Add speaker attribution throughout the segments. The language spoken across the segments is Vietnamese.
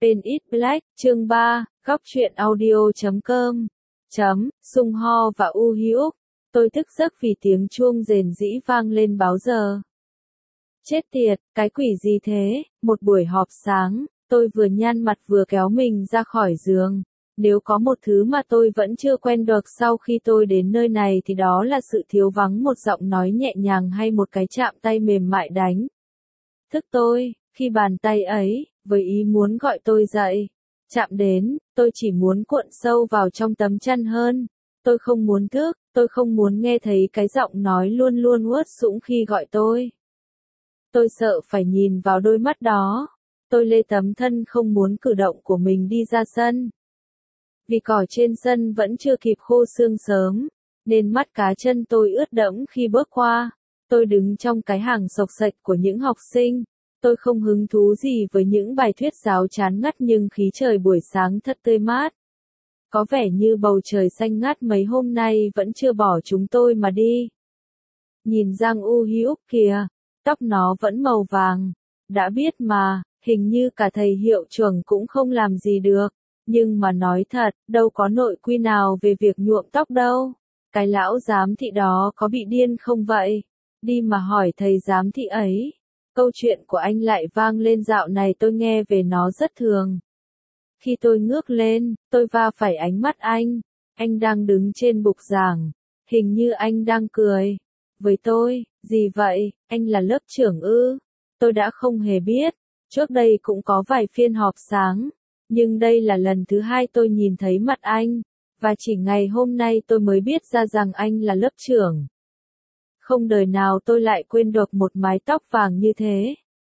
Speaker 1: Paint It Black, chương 3, góc truyện audio.com. Sung Ho và U Hyuk. Tôi thức giấc vì tiếng chuông rền rĩ vang lên báo giờ. Chết tiệt, cái quỷ gì thế? Một buổi họp sáng, tôi vừa nhăn mặt vừa kéo mình ra khỏi giường. Nếu có một thứ mà tôi vẫn chưa quen được sau khi tôi đến nơi này thì đó là sự thiếu vắng một giọng nói nhẹ nhàng hay một cái chạm tay mềm mại đánh thức tôi, khi bàn tay ấy, với ý muốn gọi tôi dậy, chạm đến, tôi chỉ muốn cuộn sâu vào trong tấm chăn hơn. Tôi không muốn thức, tôi không muốn nghe thấy cái giọng nói luôn luôn uất sũng khi gọi tôi. Tôi sợ phải nhìn vào đôi mắt đó. Tôi lê tấm thân không muốn cử động của mình đi ra sân. Vì cỏ trên sân vẫn chưa kịp khô sương sớm, nên mắt cá chân tôi ướt đẫm khi bước qua. Tôi đứng trong cái hàng xộc xệch của những học sinh. Tôi không hứng thú gì với những bài thuyết giáo chán ngắt nhưng khí trời buổi sáng thật tươi mát. Có vẻ như bầu trời xanh ngắt mấy hôm nay vẫn chưa bỏ chúng tôi mà đi. Nhìn Giang U Hyuk kìa, tóc nó vẫn màu vàng. Đã biết mà, hình như cả thầy hiệu trưởng cũng không làm gì được. Nhưng mà nói thật, đâu có nội quy nào về việc nhuộm tóc đâu. Cái lão giám thị đó có bị điên không vậy? Đi mà hỏi thầy giám thị ấy. Câu chuyện của anh lại vang lên dạo này tôi nghe về nó rất thường. Khi tôi ngước lên, tôi va phải ánh mắt anh. Anh đang đứng trên bục giảng. Hình như anh đang cười. Với tôi, gì vậy, anh là lớp trưởng ư? Tôi đã không hề biết. Trước đây cũng có vài phiên họp sáng. Nhưng đây là lần thứ hai tôi nhìn thấy mặt anh. Và chỉ ngày hôm nay tôi mới biết ra rằng anh là lớp trưởng. Không đời nào tôi lại quên được một mái tóc vàng như thế.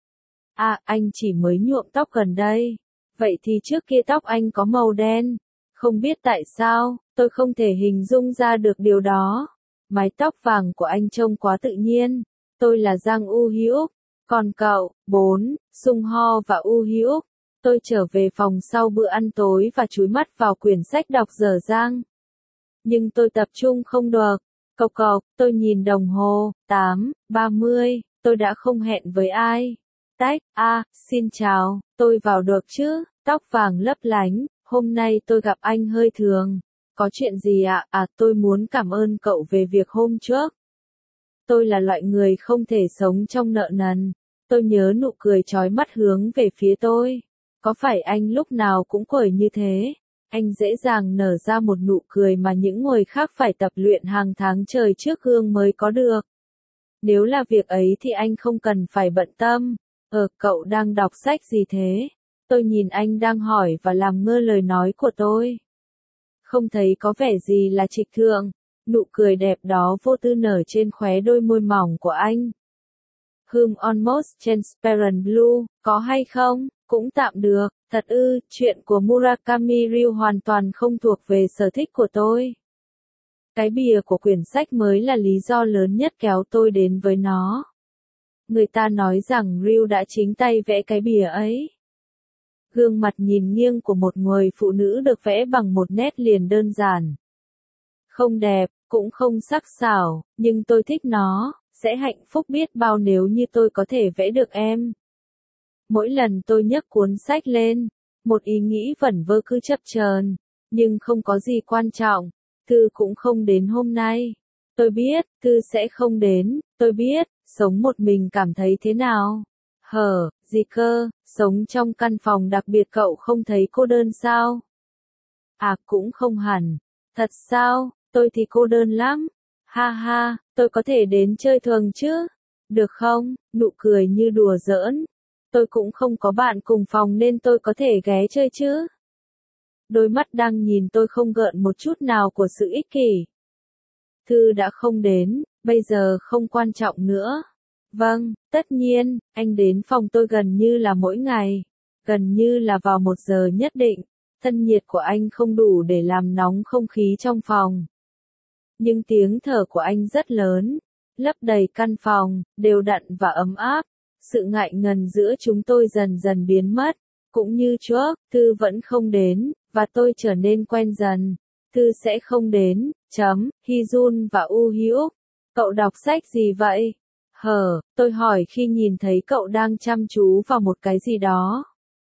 Speaker 1: À, anh chỉ mới nhuộm tóc gần đây. Vậy thì trước kia tóc anh có màu đen. Không biết tại sao, tôi không thể hình dung ra được điều đó. Mái tóc vàng của anh trông quá tự nhiên. Tôi là Giang U Hyuk. Còn cậu, 4, Sung Ho và U Hyuk. Tôi trở về phòng sau bữa ăn tối và chúi mắt vào quyển sách đọc dở dang. Nhưng tôi tập trung không được. Cộc cộc, tôi nhìn đồng hồ, 8:30, tôi đã không hẹn với ai. Tách, xin chào, tôi vào được chứ, tóc vàng lấp lánh, hôm nay tôi gặp anh hơi thường. Có chuyện gì ạ? Tôi muốn cảm ơn cậu về việc hôm trước. Tôi là loại người không thể sống trong nợ nần. Tôi nhớ nụ cười chói mắt hướng về phía tôi. Có phải anh lúc nào cũng cười như thế? Anh dễ dàng nở ra một nụ cười mà những người khác phải tập luyện hàng tháng trời trước gương mới có được. Nếu là việc ấy thì anh không cần phải bận tâm. Cậu đang đọc sách gì thế? Tôi nhìn anh đang hỏi và làm ngơ lời nói của tôi. Không thấy có vẻ gì là trịch thượng. Nụ cười đẹp đó vô tư nở trên khóe đôi môi mỏng của anh. Almost Transparent Blue, có hay không? Cũng tạm được. Thật ư, chuyện của Murakami Ryu hoàn toàn không thuộc về sở thích của tôi. Cái bìa của quyển sách mới là lý do lớn nhất kéo tôi đến với nó. Người ta nói rằng Ryu đã chính tay vẽ cái bìa ấy. Gương mặt nhìn nghiêng của một người phụ nữ được vẽ bằng một nét liền đơn giản. Không đẹp, cũng không sắc sảo, nhưng tôi thích nó, sẽ hạnh phúc biết bao nếu như tôi có thể vẽ được em. Mỗi lần tôi nhấc cuốn sách lên, một ý nghĩ vẩn vơ cứ chập chờn, nhưng không có gì quan trọng, Thư cũng không đến hôm nay. Tôi biết, Thư sẽ không đến, tôi biết, sống một mình cảm thấy thế nào? Gì cơ, sống trong căn phòng đặc biệt cậu không thấy cô đơn sao? Cũng không hẳn. Thật sao, tôi thì cô đơn lắm. Ha ha, tôi có thể đến chơi thường chứ? Được không? Nụ cười như đùa giỡn. Tôi cũng không có bạn cùng phòng nên tôi có thể ghé chơi chứ. Đôi mắt đang nhìn tôi không gợn một chút nào của sự ích kỷ. Thư đã không đến, bây giờ không quan trọng nữa. Vâng, tất nhiên, anh đến phòng tôi gần như là mỗi ngày. Gần như là vào một giờ nhất định. Thân nhiệt của anh không đủ để làm nóng không khí trong phòng. Nhưng tiếng thở của anh rất lớn, lấp đầy căn phòng, đều đặn và ấm áp. Sự ngại ngần giữa chúng tôi dần dần biến mất, cũng như trước, Thư vẫn không đến, và tôi trở nên quen dần. Thư sẽ không đến, Hyun và U Hyuk. Cậu đọc sách gì vậy? Tôi hỏi khi nhìn thấy cậu đang chăm chú vào một cái gì đó.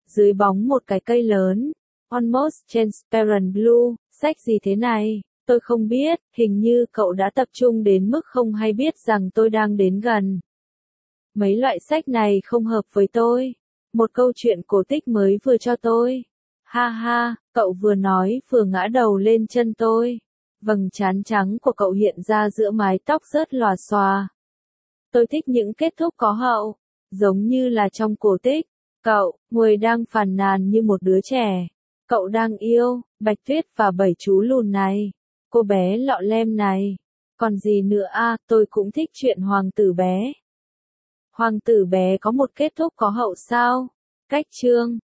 Speaker 1: dưới bóng một cái cây lớn. Almost transparent blue, sách gì thế này? Tôi không biết, hình như cậu đã tập trung đến mức không hay biết rằng tôi đang đến gần. Mấy loại sách này không hợp với tôi. Một câu chuyện cổ tích mới vừa cho tôi. Ha ha, cậu vừa nói vừa ngã đầu lên chân tôi. Vầng trán trắng của cậu hiện ra giữa mái tóc rớt lòa xòa. Tôi thích những kết thúc có hậu, giống như là trong cổ tích. Cậu, người đang phàn nàn như một đứa trẻ. Cậu đang yêu, Bạch Tuyết và 7 chú lùn này. Cô bé lọ lem này. Còn gì nữa à, tôi cũng thích chuyện hoàng tử bé. Hoàng tử bé có một kết thúc có hậu sao? Cách chương